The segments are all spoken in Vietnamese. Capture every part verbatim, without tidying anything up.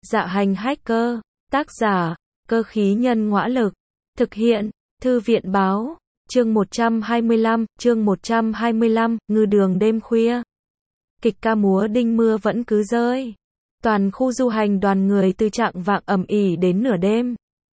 Dạ hành hacker, tác giả, cơ khí nhân ngõa lực, thực hiện, thư viện báo, chương một trăm hai mươi lăm, chương một trăm hai mươi lăm, ngư đường đêm khuya. Kịch ca múa đinh mưa vẫn cứ rơi. Toàn khu du hành đoàn người từ chạng vạng ầm ĩ đến nửa đêm.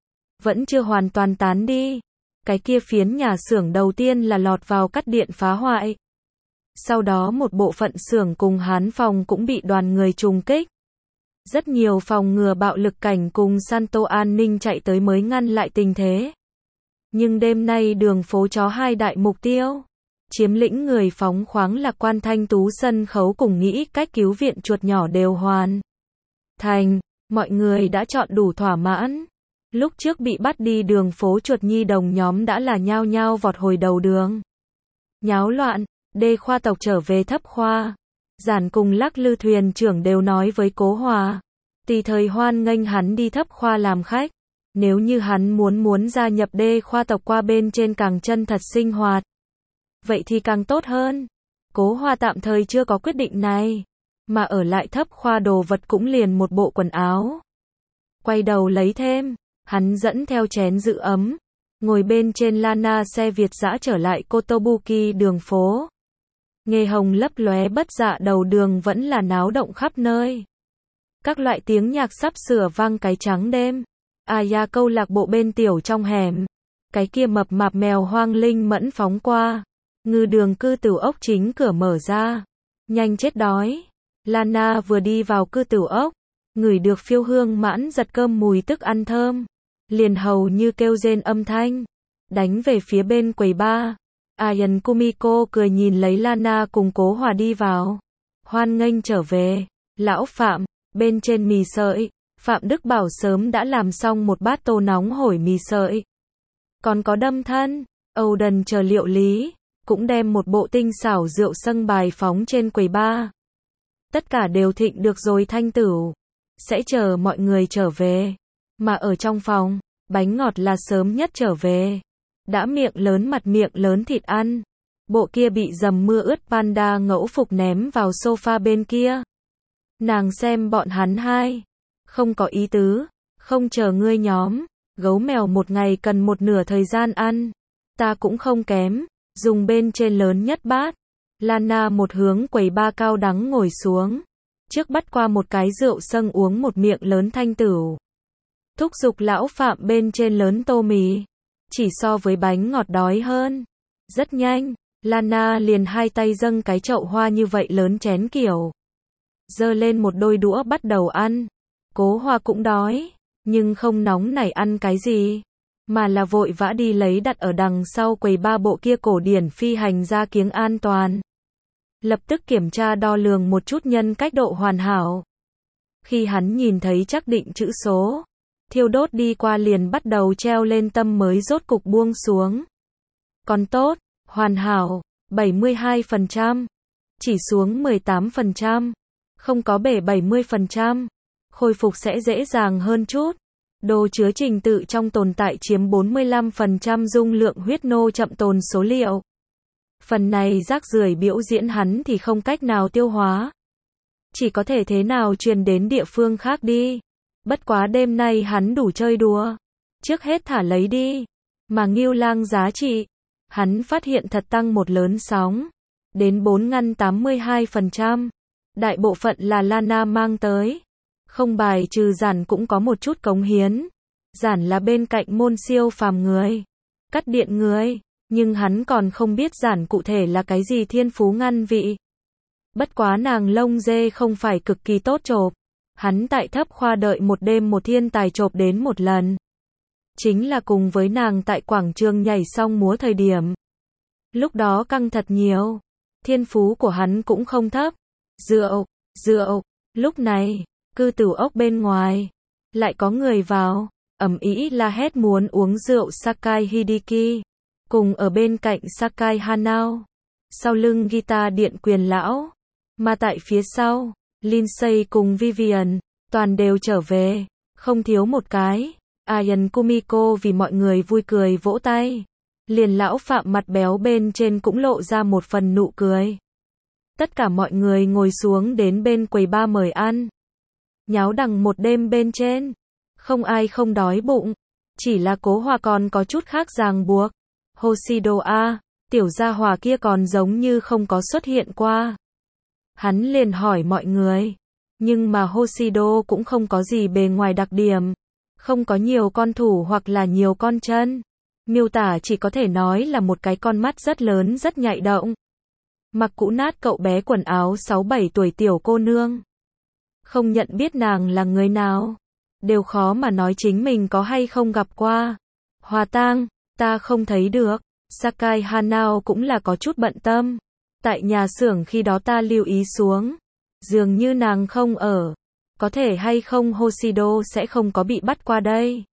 Vẫn chưa hoàn toàn tán đi. Cái kia phiến nhà xưởng đầu tiên là lọt vào cắt điện phá hoại. Sau đó một bộ phận xưởng cùng hán phòng cũng bị đoàn người trùng kích. Rất nhiều phòng ngừa bạo lực cảnh cùng Santo an ninh chạy tới mới ngăn lại tình thế. Nhưng đêm nay đường phố chó hai đại mục tiêu. Chiếm lĩnh người phóng khoáng là Quan Thanh Tú sân khấu cùng nghĩ cách cứu viện chuột nhỏ đều hoàn thành. Mọi người đã chọn đủ thỏa mãn. Lúc trước bị bắt đi đường phố chuột nhi đồng nhóm đã là nhao nhao vọt hồi đầu đường. Nháo loạn, đê khoa tộc trở về thấp khoa. Giản cùng Lắc Lư thuyền trưởng đều nói với Cố Hòa. Tùy thời hoan nghênh hắn đi thấp khoa làm khách. Nếu như hắn muốn muốn gia nhập đê khoa tộc qua bên trên càng chân thật sinh hoạt. Vậy thì càng tốt hơn. Cố Hòa tạm thời chưa có quyết định này. Mà ở lại thấp khoa đồ vật cũng liền một bộ quần áo. Quay đầu lấy thêm. Hắn dẫn theo chén giữ ấm. Ngồi bên trên Lana xe Việt dã trở lại Kotobuki đường phố. Nghề hồng lấp lóe bất dạ đầu đường vẫn là náo động khắp nơi. Các loại tiếng nhạc sắp sửa vang cái trắng đêm. Aya câu lạc bộ bên tiểu trong hẻm. Cái kia mập mạp mèo hoang linh mẫn phóng qua. Ngư đường cư tửu ốc chính cửa mở ra. Nhanh chết đói. Lana vừa đi vào cư tửu ốc. Ngửi được phiêu hương mãn giật cơm mùi tức ăn thơm. Liền hầu như kêu rên âm thanh. Đánh về phía bên quầy bar. Ayan Kumiko cười nhìn lấy Lana cùng Cố Hòa đi vào. Hoan nghênh trở về. Lão Phạm, bên trên mì sợi. Phạm Đức Bảo sớm đã làm xong một bát tô nóng hổi mì sợi. Còn có đâm thân. Âu Đần chờ liệu lý. Cũng đem một bộ tinh xảo rượu sâng bài phóng trên quầy bar. Tất cả đều thịnh được rồi thanh tửu. Sẽ chờ mọi người trở về. Mà ở trong phòng, bánh ngọt là sớm nhất trở về. Đã miệng lớn mặt miệng lớn thịt ăn. Bộ kia bị dầm mưa ướt panda ngẫu phục ném vào sofa bên kia. Nàng xem bọn hắn hai. Không có ý tứ. Không chờ ngươi nhóm. Gấu mèo một ngày cần một nửa thời gian ăn. Ta cũng không kém. Dùng bên trên lớn nhất bát. Lana một hướng quầy ba cao đắng ngồi xuống. Trước bắt qua một cái rượu sâng uống một miệng lớn thanh tửu. Thúc giục lão Phạm bên trên lớn tô mì. Chỉ so với bánh ngọt đói hơn. Rất nhanh, Lana liền hai tay dâng cái chậu hoa như vậy lớn chén kiểu. Giơ lên một đôi đũa bắt đầu ăn. Cố Hòa cũng đói, nhưng không nóng nảy ăn cái gì. Mà là vội vã đi lấy đặt ở đằng sau quầy ba bộ kia cổ điển phi hành gia kiếng an toàn. Lập tức kiểm tra đo lường một chút nhân cách độ hoàn hảo. Khi hắn nhìn thấy chắc định chữ số. Thiêu đốt đi qua liền bắt đầu treo lên tâm mới rốt cục buông xuống. Còn tốt, hoàn hảo, bảy mươi hai phần trăm. Chỉ xuống mười tám phần trăm. Không có bể bảy mươi phần trăm. Khôi phục sẽ dễ dàng hơn chút. Đồ chứa trình tự trong tồn tại chiếm bốn mươi lăm phần trăm dung lượng huyết nô chậm tồn số liệu. Phần này rác rưởi biểu diễn hắn thì không cách nào tiêu hóa. Chỉ có thể thế nào truyền đến địa phương khác đi. Bất quá đêm nay hắn đủ chơi đùa. Trước hết thả lấy đi. Mà Ngưu Lang giá trị. Hắn phát hiện thật tăng một lớn sóng. Đến bốn ngăn tám mươi hai phần trăm. Đại bộ phận là Lana mang tới. Không bài trừ Giản cũng có một chút cống hiến. Giản là bên cạnh môn siêu phàm người. Cắt điện người. Nhưng hắn còn không biết Giản cụ thể là cái gì thiên phú ngăn vị. Bất quá nàng lông dê không phải cực kỳ tốt chộp. Hắn tại thấp khoa đợi một đêm một thiên tài chộp đến một lần. Chính là cùng với nàng tại quảng trường nhảy xong múa thời điểm. Lúc đó căng thật nhiều. Thiên phú của hắn cũng không thấp. Rượu, rượu. Lúc này, cư tửu ốc bên ngoài. Lại có người vào. Ầm ĩ la hét muốn uống rượu Sakai Hideki. Cùng ở bên cạnh Sakai Hanao. Sau lưng guitar điện quyền lão. Mà tại phía sau. Lindsay cùng Vivian, toàn đều trở về, không thiếu một cái. Ayan Kumiko vì mọi người vui cười vỗ tay. Liền lão Phạm mặt béo bên trên cũng lộ ra một phần nụ cười. Tất cả mọi người ngồi xuống đến bên quầy ba mời ăn. nháo đằng một đêm bên trên. Không ai không đói bụng. Chỉ là Cố Hòa còn có chút khác ràng buộc. Hoshido a, tiểu gia hỏa kia còn giống như không có xuất hiện qua. Hắn liền hỏi mọi người. Nhưng mà Hoshido cũng không có gì bề ngoài đặc điểm. Không có nhiều con thủ hoặc là nhiều con chân. Miêu tả chỉ có thể nói là một cái con mắt rất lớn rất nhạy động. Mặc cũ nát cậu bé quần áo sáu bảy tuổi tiểu cô nương. Không nhận biết nàng là người nào. Đều khó mà nói chính mình có hay không gặp qua. Hòa tang, ta không thấy được. Sakai Hanao cũng là có chút bận tâm. Tại nhà xưởng khi đó ta lưu ý xuống. Dường như nàng không ở. Có thể hay không Hoshido sẽ không có bị bắt qua đây.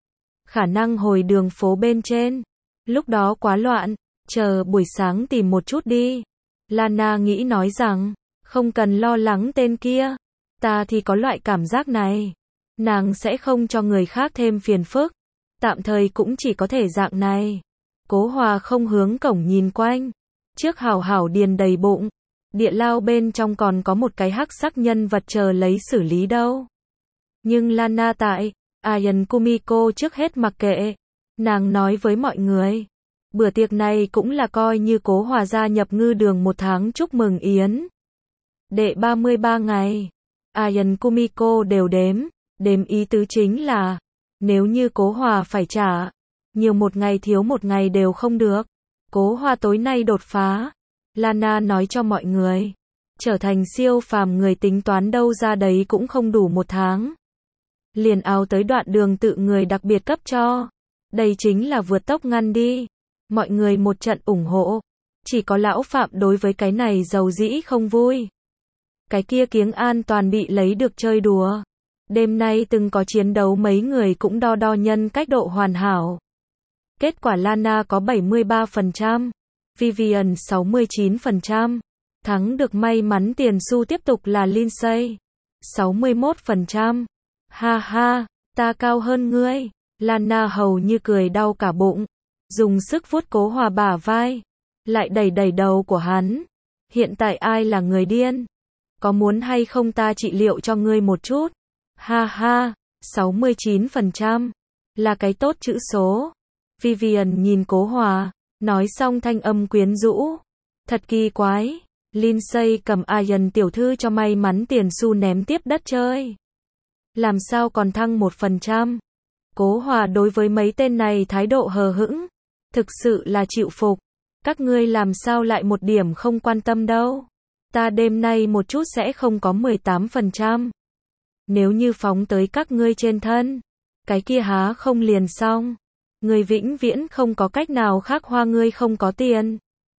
Khả năng hồi đường phố bên trên. Lúc đó quá loạn. Chờ buổi sáng tìm một chút đi. Lana nghĩ nói rằng. Không cần lo lắng tên kia. Ta thì có loại cảm giác này. Nàng sẽ không cho người khác thêm phiền phức. Tạm thời cũng chỉ có thể dạng này. Cố Hòa không hướng cổng nhìn quanh. Trước hảo hảo điền đầy bụng. Địa lao bên trong còn có một cái hắc sắc nhân vật chờ lấy xử lý đâu. Nhưng Lana tại, Ayan Kumiko trước hết mặc kệ. Nàng nói với mọi người. Bữa tiệc này cũng là coi như Cố Hòa gia nhập ngư đường một tháng chúc mừng yến. Đệ ba mươi ba ngày. Ayan Kumiko đều đếm. Đếm ý tứ chính là. Nếu như Cố Hòa phải trả. Nhiều một ngày thiếu một ngày đều không được. Cố Hòa tối nay đột phá. Lana nói cho mọi người. Trở thành siêu phàm người tính toán đâu ra đấy cũng không đủ một tháng. Liền áo tới đoạn đường tự người đặc biệt cấp cho. Đây chính là vượt tốc ngăn đi. Mọi người một trận ủng hộ. Chỉ có lão Phạm đối với cái này dầu dĩ không vui. Cái kia kiếng an toàn bị lấy được chơi đùa. Đêm nay từng có chiến đấu mấy người cũng đo đo nhân cách độ hoàn hảo. Kết quả Lana có bảy mươi ba phần trăm. Vivian sáu mươi chín phần trăm. Thắng được may mắn tiền xu tiếp tục là Lindsay. sáu mươi mốt phần trăm. Ha ha, ta cao hơn ngươi. Lana hầu như cười đau cả bụng. Dùng sức vuốt Cố Hòa bả vai. Lại đẩy đẩy đầu của hắn. Hiện tại ai là người điên? Có muốn hay không ta trị liệu cho ngươi một chút? Ha ha, sáu mươi chín phần trăm. Là cái tốt chữ số. Vivian nhìn Cố Hòa. Nói xong thanh âm quyến rũ. Thật kỳ quái. Lindsay cầm Ayan tiểu thư cho may mắn tiền xu ném tiếp đất chơi. Làm sao còn thăng một phần trăm? Cố Hòa đối với mấy tên này thái độ hờ hững. Thực sự là chịu phục. Các ngươi làm sao lại một điểm không quan tâm đâu. Ta đêm nay một chút sẽ không có mười tám phần trăm. Nếu như phóng tới các ngươi trên thân. Cái kia há không liền xong. Người vĩnh viễn không có cách nào khác hoa ngươi không có tiền.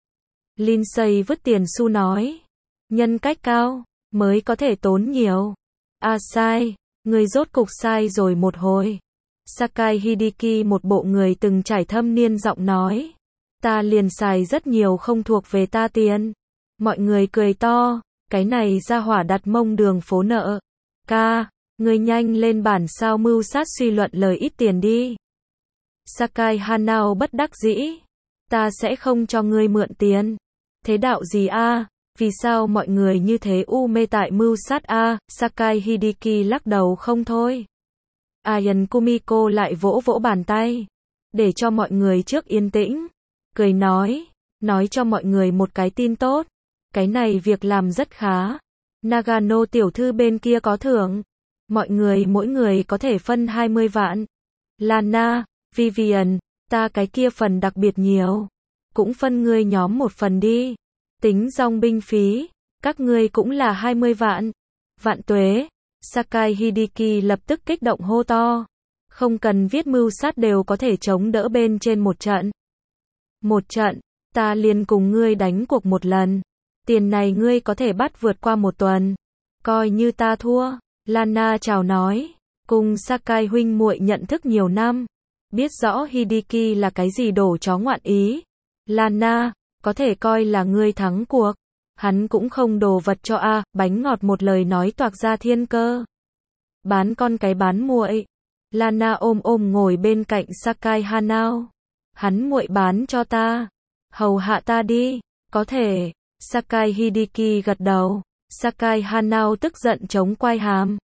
Lindsay vứt tiền xu nói. Nhân cách cao, mới có thể tốn nhiều. À sai, người rốt cục sai rồi một hồi. Sakai Hideki một bộ người từng trải thâm niên giọng nói. Ta liền xài rất nhiều không thuộc về ta tiền. Mọi người cười to, cái này ra hỏa đặt mông đường phố nợ. Ca, người nhanh lên bản sao mưu sát suy luận lời ít tiền đi. Sakai Hanao bất đắc dĩ. Ta sẽ không cho ngươi mượn tiền. Thế đạo gì a? Vì sao mọi người như thế u mê tại mưu sát a? Sakai Hideki lắc đầu không thôi. Ayan Kumiko lại vỗ vỗ bàn tay. Để cho mọi người trước yên tĩnh. Cười nói. Nói cho mọi người một cái tin tốt. Cái này việc làm rất khá. Nagano tiểu thư bên kia có thưởng. Mọi người mỗi người có thể phân hai mươi vạn. Lana, Vivian, ta cái kia phần đặc biệt nhiều. Cũng phân ngươi nhóm một phần đi. Tính dòng binh phí, các ngươi cũng là hai mươi vạn. Vạn tuế. Sakai Hideki lập tức kích động hô to. Không cần viết mưu sát đều có thể chống đỡ bên trên một trận. Một trận, ta liền cùng ngươi đánh cuộc một lần. Tiền này ngươi có thể bắt vượt qua một tuần. Coi như ta thua. Lana chào nói. Cùng Sakai huynh muội nhận thức nhiều năm. Biết rõ Hideki là cái gì đổ chó ngoạn ý. Lana, có thể coi là ngươi thắng cuộc. Hắn cũng không đồ vật cho a, bánh ngọt một lời nói toạc ra thiên cơ. Bán con cái bán muội. Lana ôm ôm ngồi bên cạnh Sakai Hanao. Hắn muội bán cho ta. Hầu hạ ta đi. Có thể. Sakai Hideki gật đầu. Sakai Hanao tức giận chống quai hàm.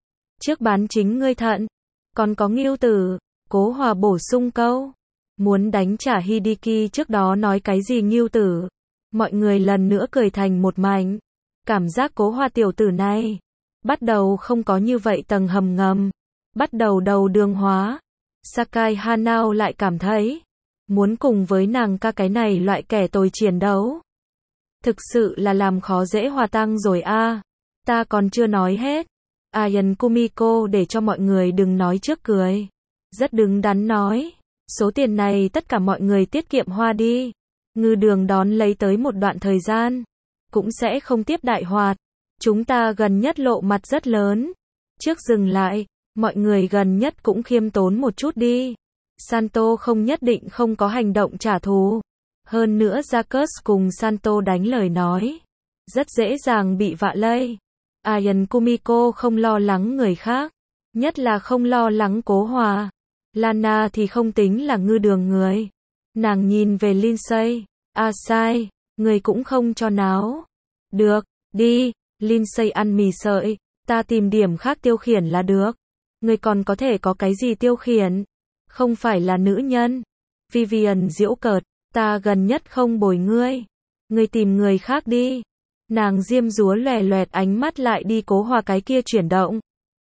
trước bán chính ngươi thận. Còn có Ngưu Tử, Cố Hòa bổ sung câu. Muốn đánh trả Hideki trước đó nói cái gì Ngưu Tử. Mọi người lần nữa cười thành một mảnh. Cảm giác Cố Hòa tiểu tử này bắt đầu không có như vậy tầng hầm ngầm, bắt đầu đầu đường hóa. Sakai Hanao lại cảm thấy muốn cùng với nàng ca cái này loại kẻ tồi chiến đấu. Thực sự là làm khó dễ Hòa Tăng rồi a. À. Ta còn chưa nói hết. Ayan Kumiko để cho mọi người đừng nói trước cười. Rất đứng đắn nói. Số tiền này tất cả mọi người tiết kiệm hoa đi. Ngư Đường đón lấy tới một đoạn thời gian. Cũng sẽ không tiếp đại hoạt. Chúng ta gần nhất lộ mặt rất lớn. Trước dừng lại, mọi người gần nhất cũng khiêm tốn một chút đi. Santo không nhất định không có hành động trả thù. Hơn nữa Jacques cùng Santo đánh lời nói. Rất dễ dàng bị vạ lây. Ayan Kumiko không lo lắng người khác. Nhất là không lo lắng Cố Hòa. Lana thì không tính là Ngư Đường người. Nàng nhìn về Lindsay. À sai, người cũng không cho náo. Được, đi. Lindsay ăn mì sợi. Ta tìm điểm khác tiêu khiển là được. Người còn có thể có cái gì tiêu khiển? Không phải là nữ nhân. Vivian giễu cợt. Ta gần nhất không bồi ngươi. Ngươi tìm người khác đi. Nàng diêm dúa lòe loẹt ánh mắt lại đi Cố Hòa cái kia chuyển động.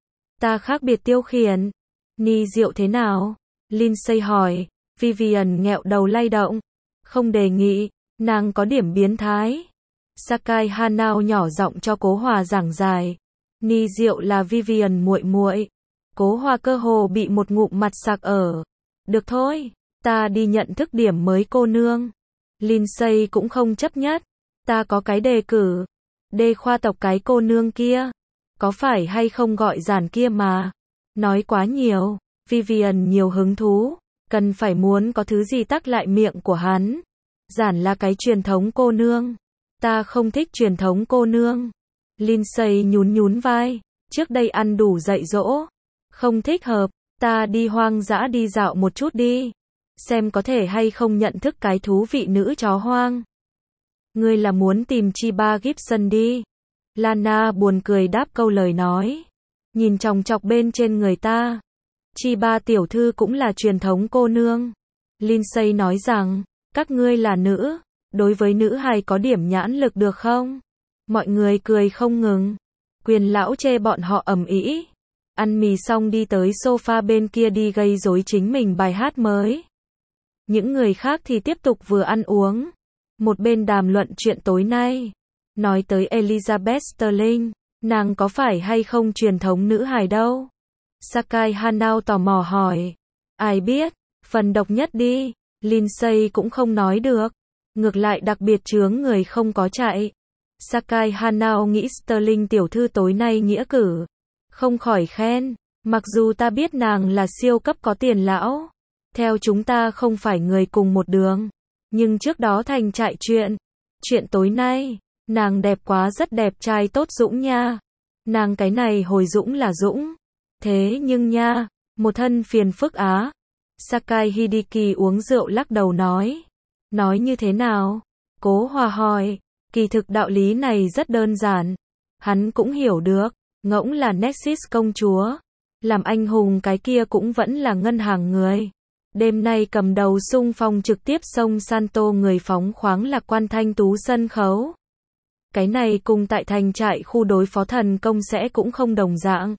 Ta khác biệt tiêu khiển. Ni diệu thế nào? Lindsay hỏi. Vivian nghẹo đầu lay động. Không đề nghị. Nàng có điểm biến thái. Sakai Hanao nhỏ giọng cho Cố Hòa giảng giải. Ni diệu là Vivian muội muội. Cố Hòa cơ hồ bị một ngụm mặt sặc ở. Được thôi. Ta đi nhận thức điểm mới cô nương. Lindsay cũng không chấp nhất. Ta có cái đề cử. Đề khoa tộc cái cô nương kia. Có phải hay không gọi giản kia mà. Nói quá nhiều. Vivian nhiều hứng thú. Cần phải muốn có thứ gì tắc lại miệng của hắn. Giản là cái truyền thống cô nương. Ta không thích truyền thống cô nương. Lindsay nhún nhún vai. Trước đây ăn đủ dạy dỗ. Không thích hợp. Ta đi hoang dã đi dạo một chút đi. Xem có thể hay không nhận thức cái thú vị nữ chó hoang. Ngươi là muốn tìm Chiba Gibson đi. Lana buồn cười đáp câu lời nói. Nhìn chòng chọc bên trên người ta. Chiba tiểu thư cũng là truyền thống cô nương. Lindsay nói rằng, các ngươi là nữ. Đối với nữ hài có điểm nhãn lực được không? Mọi người cười không ngừng. Quyền lão chê bọn họ ầm ĩ. Ăn mì xong đi tới sofa bên kia đi gây rối chính mình bài hát mới. Những người khác thì tiếp tục vừa ăn uống. Một bên đàm luận chuyện tối nay. Nói tới Elizabeth Sterling. Nàng có phải hay không truyền thống nữ hài đâu? Sakai Hanao tò mò hỏi. Ai biết? Phần độc nhất đi. Lindsay cũng không nói được. Ngược lại đặc biệt chướng người không có chạy. Sakai Hanao nghĩ Sterling tiểu thư tối nay nghĩa cử. Không khỏi khen. Mặc dù ta biết nàng là siêu cấp có tiền lão. Theo chúng ta không phải người cùng một đường. Nhưng trước đó thành trại chuyện. Chuyện tối nay. Nàng đẹp quá rất đẹp trai tốt dũng nha. Nàng cái này hồi dũng là dũng. Thế nhưng nha. Một thân phiền phức á. Sakai Hideki uống rượu lắc đầu nói. Nói như thế nào? Cố Hòa hỏi. Kỳ thực đạo lý này rất đơn giản. Hắn cũng hiểu được. Ngỗng là Nexus công chúa. Làm anh hùng cái kia cũng vẫn là ngân hàng người. Đêm nay cầm đầu xung phong trực tiếp xông Santo người phóng khoáng lạc quan thanh tú sân khấu. Cái này cùng tại thành trại khu đối phó thần công sẽ cũng không đồng dạng.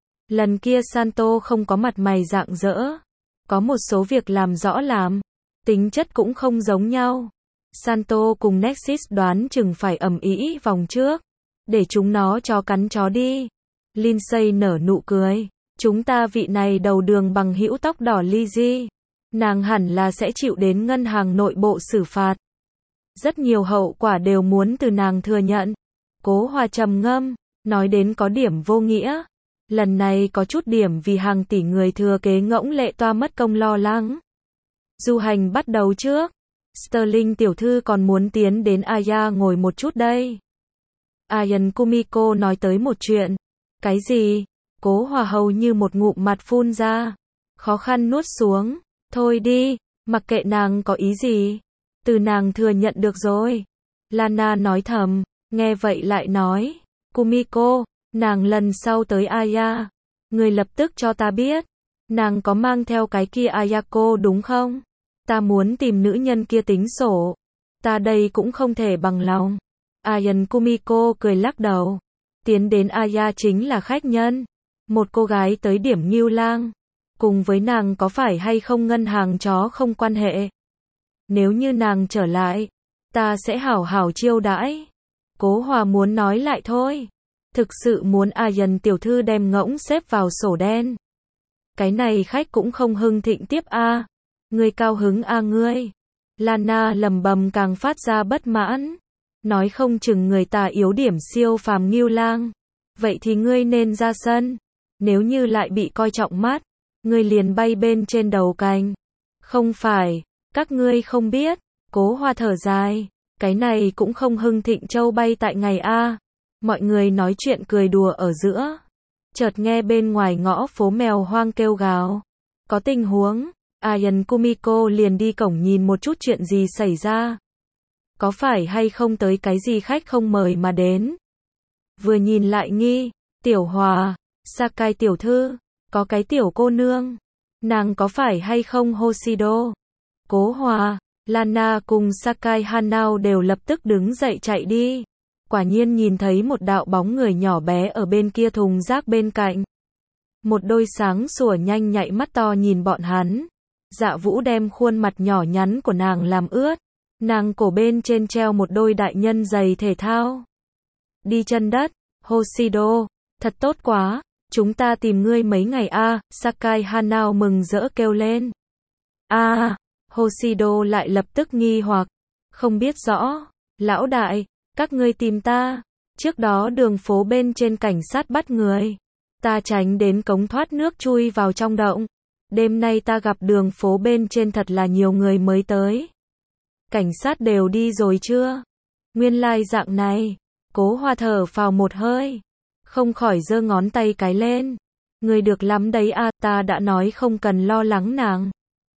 Lần kia Santo không có mặt mày rạng rỡ. Có một số việc làm rõ làm. Tính chất cũng không giống nhau. Santo cùng Nexus đoán chừng phải ầm ĩ vòng trước. Để chúng nó chó cắn chó đi. Lindsay nở nụ cười. Chúng ta vị này đầu đường bằng hữu tóc đỏ Lizzie. Nàng hẳn là sẽ chịu đến ngân hàng nội bộ xử phạt. Rất nhiều hậu quả đều muốn từ nàng thừa nhận. Cố Hòa trầm ngâm, nói đến có điểm vô nghĩa. Lần này có chút điểm vì hàng tỷ người thừa kế ngỗng lệ toa mất công lo lắng. Du hành bắt đầu trước. Sterling tiểu thư còn muốn tiến đến Aya ngồi một chút đây. Ayan Kumiko nói tới một chuyện. Cái gì? Cố Hòa hầu như một ngụm mặt phun ra. Khó khăn nuốt xuống. Thôi đi, mặc kệ nàng có ý gì. Từ nàng thừa nhận được rồi. Lana nói thầm, nghe vậy lại nói. Kumiko, nàng lần sau tới Aya. Ngươi lập tức cho ta biết, nàng có mang theo cái kia Ayako đúng không? Ta muốn tìm nữ nhân kia tính sổ. Ta đây cũng không thể bằng lòng. Ayan Kumiko cười lắc đầu. Tiến đến Aya chính là khách nhân. Một cô gái tới điểm Ngưu Lang. Cùng với nàng có phải hay không ngân hàng chó không quan hệ. Nếu như nàng trở lại, ta sẽ hảo hảo chiêu đãi. Cố Hòa muốn nói lại thôi. Thực sự muốn Ayan tiểu thư đem ngỗng xếp vào sổ đen. Cái này khách cũng không hưng thịnh tiếp a. Ngươi cao hứng a ngươi. Lana lầm bầm càng phát ra bất mãn. Nói không chừng người ta yếu điểm siêu phàm Ngưu Lang. Vậy thì ngươi nên ra sân. Nếu như lại bị coi trọng mắt, ngươi liền bay bên trên đầu cành. Không phải, các ngươi không biết. Cố Hoa thở dài. Cái này cũng không hưng thịnh châu bay tại ngày a. Mọi người nói chuyện cười đùa ở giữa. Chợt nghe bên ngoài ngõ phố mèo hoang kêu gào. Có tình huống. Ayan Kumiko liền đi cổng nhìn một chút chuyện gì xảy ra. Có phải hay không tới cái gì khách không mời mà đến. Vừa nhìn lại nghi. Tiểu Hòa, Sakai tiểu thư, có cái tiểu cô nương. Nàng có phải hay không Hoshido? Cố Hòa, Lana cùng Sakai Hanao đều lập tức đứng dậy chạy đi. Quả nhiên nhìn thấy một đạo bóng người nhỏ bé ở bên kia thùng rác bên cạnh. Một đôi sáng sủa nhanh nhạy mắt to nhìn bọn hắn. Dạ Vũ đem khuôn mặt nhỏ nhắn của nàng làm ướt. Nàng cổ bên trên treo một đôi đại nhân giày thể thao. Đi chân đất, Hoshido, thật tốt quá, chúng ta tìm ngươi mấy ngày a. À, Sakai Hanao mừng rỡ kêu lên. A, à, Hoshido lại lập tức nghi hoặc, không biết rõ, lão đại, các ngươi tìm ta, trước đó đường phố bên trên cảnh sát bắt người, ta tránh đến cống thoát nước chui vào trong động, đêm nay ta gặp đường phố bên trên thật là nhiều người mới tới. Cảnh sát đều đi rồi chưa? Nguyên lai dạng này. Cố Hoa thở phào một hơi, không khỏi giơ ngón tay cái lên. Người được lắm đấy a, à, ta đã nói không cần lo lắng nàng.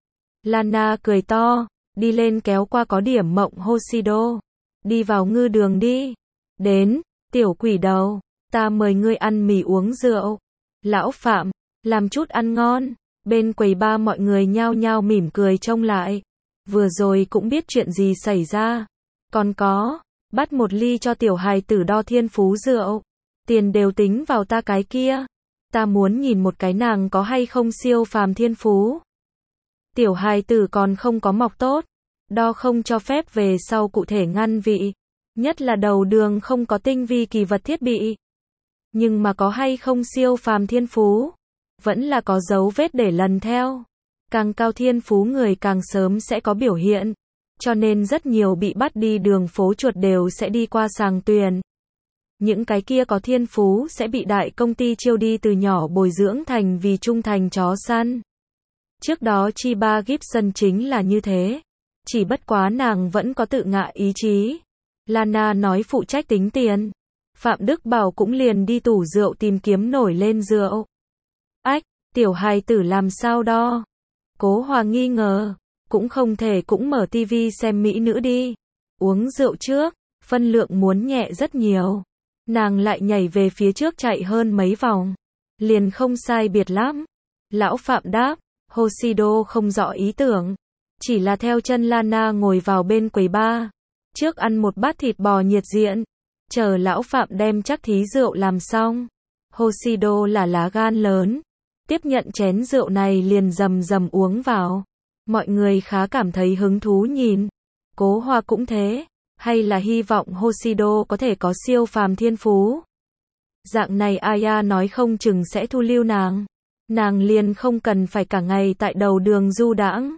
Lana cười to, đi lên kéo qua có điểm mộng Hoshido. Đi vào ngư đường đi. Đến, tiểu quỷ đầu, ta mời ngươi ăn mì uống rượu. Lão Phạm, làm chút ăn ngon. Bên quầy ba mọi người nhao nhao mỉm cười trông lại. Vừa rồi cũng biết chuyện gì xảy ra. Còn có, bắt một ly cho tiểu hài tử đo thiên phú rượu. Tiền đều tính vào ta cái kia. Ta muốn nhìn một cái nàng có hay không siêu phàm thiên phú. Tiểu hài tử còn không có mọc tốt. Đo không cho phép về sau cụ thể ngăn vị. Nhất là đầu đường không có tinh vi kỳ vật thiết bị. Nhưng mà có hay không siêu phàm thiên phú. Vẫn là có dấu vết để lần theo. Càng cao thiên phú người càng sớm sẽ có biểu hiện. Cho nên rất nhiều bị bắt đi đường phố chuột đều sẽ đi qua sàng tuyển. Những cái kia có thiên phú sẽ bị đại công ty chiêu đi từ nhỏ bồi dưỡng thành vì trung thành chó săn. Trước đó Chiba Gibson chính là như thế. Chỉ bất quá nàng vẫn có tự ngạo ý chí. Lana nói phụ trách tính tiền. Phạm Đức Bảo cũng liền đi tủ rượu tìm kiếm nổi lên rượu. Ách, tiểu hài tử làm sao đo? Cố Hòa nghi ngờ. Cũng không thể cũng mở tivi xem mỹ nữ đi. Uống rượu trước, phân lượng muốn nhẹ rất nhiều. Nàng lại nhảy về phía trước chạy hơn mấy vòng. Liền không sai biệt lắm. Lão Phạm đáp, Hoshido không rõ ý tưởng. Chỉ là theo chân Lana ngồi vào bên quầy bar. Trước ăn một bát thịt bò nhiệt diện. Chờ lão Phạm đem chắc thí rượu làm xong. Hoshido là lá gan lớn. Tiếp nhận chén rượu này liền rầm rầm uống vào. Mọi người khá cảm thấy hứng thú nhìn. Cố Hoa cũng thế. Hay là hy vọng Hoshido có thể có siêu phàm thiên phú. Dạng này Aya nói không chừng sẽ thu lưu nàng. Nàng liền không cần phải cả ngày tại đầu đường du đãng.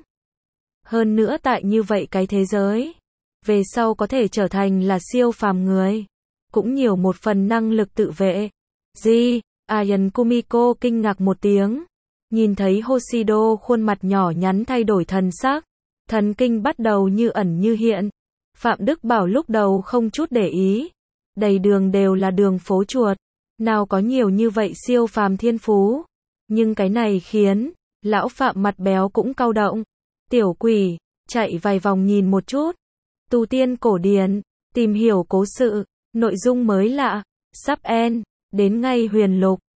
Hơn nữa tại như vậy cái thế giới. Về sau có thể trở thành là siêu phàm người. Cũng nhiều một phần năng lực tự vệ. Gì? Ayan Kumiko kinh ngạc một tiếng. Nhìn thấy Hoshido khuôn mặt nhỏ nhắn thay đổi thần sắc. Thần kinh bắt đầu như ẩn như hiện. Phạm Đức Bảo lúc đầu không chút để ý. Đầy đường đều là đường phố chuột. Nào có nhiều như vậy siêu phàm thiên phú. Nhưng cái này khiến lão Phạm mặt béo cũng cau động. Tiểu quỷ, chạy vài vòng nhìn một chút. Tu tiên cổ điển, tìm hiểu cố sự, nội dung mới lạ, sắp end, đến ngay huyền lục.